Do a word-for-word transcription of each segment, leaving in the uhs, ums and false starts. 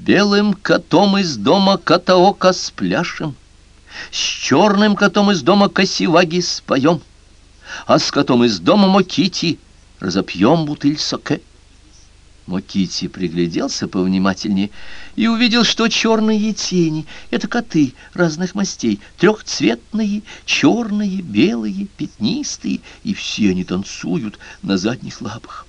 белым котом из дома Катаока спляшем, с черным котом из дома Касиваги споем, а с котом из дома Мокити разопьем бутыль саке». Мокити пригляделся повнимательнее и увидел, что черные тени — это коты разных мастей, трехцветные, черные, белые, пятнистые, и все они танцуют на задних лапах.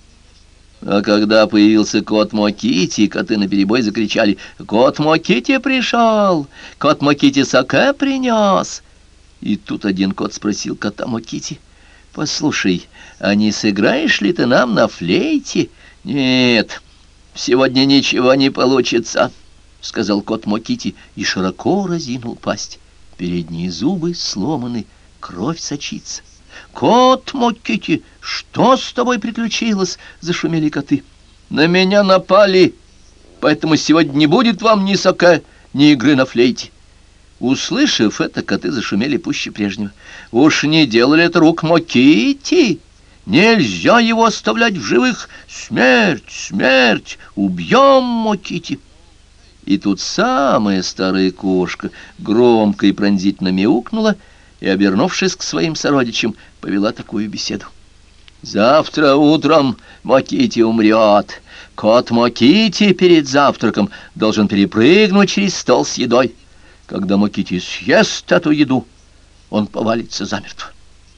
А когда появился кот Мокити, коты наперебой закричали: «Кот Мокити пришел! Кот Мокити саке принес!» И тут один кот спросил кота Мокити: «Послушай, а не сыграешь ли ты нам на флейте?» «Нет, сегодня ничего не получится», — сказал кот Мокити и широко разинул пасть. Передние зубы сломаны, кровь сочится. «Кот Мокити, что с тобой приключилось?» — зашумели коты. «На меня напали, поэтому сегодня не будет вам ни саке, ни игры на флейте». Услышав это, коты зашумели пуще прежнего. «Уж не делали это рук Мокити! Нельзя его оставлять в живых! Смерть, смерть! Убьем Мокити!» И тут самая старая кошка громко и пронзительно мяукнула и, обернувшись к своим сородичам, повела такую беседу: «Завтра утром Мокити умрет. Кот Мокити перед завтраком должен перепрыгнуть через стол с едой. Когда Мокити съест эту еду, он повалится замертво».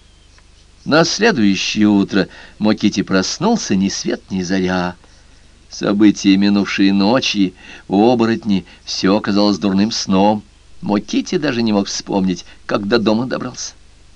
На следующее утро Мокити проснулся ни свет ни заря. События минувшей ночи, оборотни, все оказалось дурным сном. Мокити даже не мог вспомнить, как до дома добрался.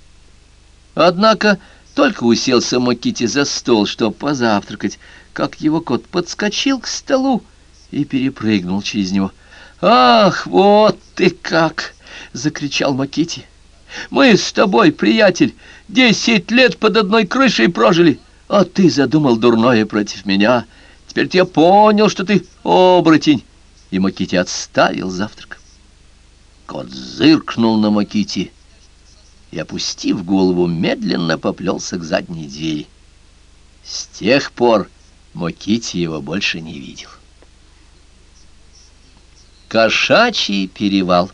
Однако только уселся Мокити за стол, чтобы позавтракать, как его кот подскочил к столу и перепрыгнул через него. «Ах, вот ты как!» — закричал Мокити. «Мы с тобой, приятель, десять лет под одной крышей прожили, а ты задумал дурное против меня. Теперь я понял, что ты оборотень». И Мокити отставил завтрак. Кот зыркнул на Мокити и, опустив голову, медленно поплелся к задней двери. С тех пор Мокити его больше не видел. Кошачий перевал.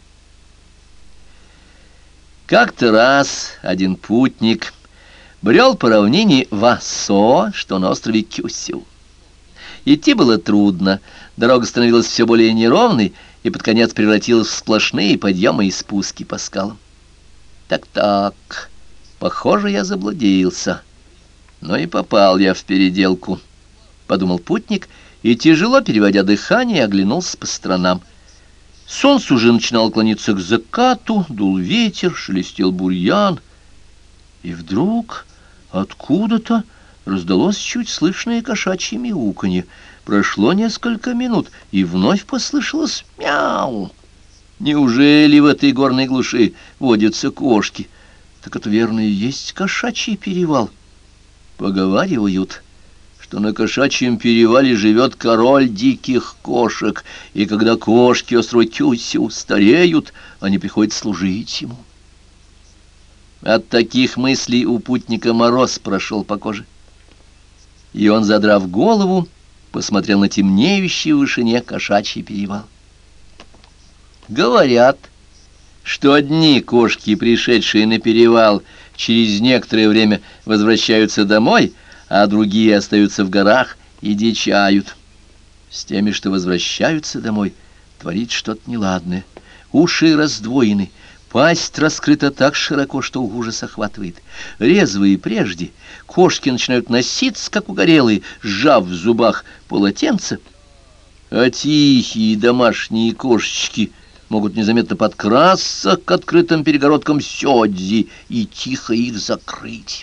Как-то раз один путник брел по равнине Васо, что на острове Кюсю. Идти было трудно, дорога становилась все более неровной и под конец превратилась в сплошные подъемы и спуски по скалам. Так-так, похоже, я заблудился. Но и попал я в переделку, — подумал путник, и, тяжело переводя дыхание, оглянулся по сторонам. Солнце уже начинало клониться к закату, дул ветер, шелестел бурьян. И вдруг откуда-то раздалось чуть слышное кошачье мяуканье. Прошло несколько минут, и вновь послышалось мяу. Неужели в этой горной глуши водятся кошки? Так это, верно, и есть кошачий перевал. Поговаривают, что на кошачьем перевале живет король диких кошек, и когда кошки острова Кюсю стареют, они приходят служить ему. От таких мыслей у путника мороз прошел по коже, и он, задрав голову, посмотрел на темнеющий в вышине кошачий перевал. Говорят, что одни кошки, пришедшие на перевал, через некоторое время возвращаются домой, а другие остаются в горах и дичают. С теми, что возвращаются домой, творит что-то неладное. Уши раздвоены, пасть раскрыта так широко, что ужас охватывает. Резвые прежде, кошки начинают носиться, как угорелые, сжав в зубах полотенце, а тихие домашние кошечки могут незаметно подкрасться к открытым перегородкам сёдзи и тихо их закрыть.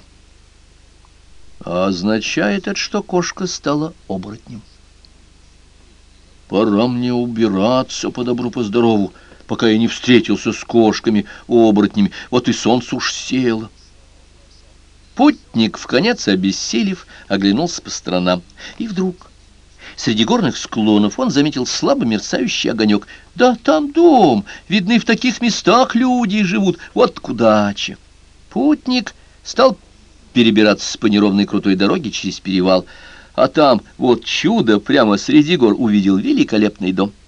А означает это, что кошка стала оборотнем. Пора мне убираться по добру, по здорову, пока я не встретился с кошками-оборотнями. Вот и солнце уж село. Путник, вконец обессилев, оглянулся по сторонам. И вдруг среди горных склонов он заметил слабо мерцающий огонек. Да там дом, видны в таких местах люди живут. Вот удача. Путник стал перебираться по неровной крутой дороге через перевал. а там, вот чудо, прямо среди гор увидел великолепный дом.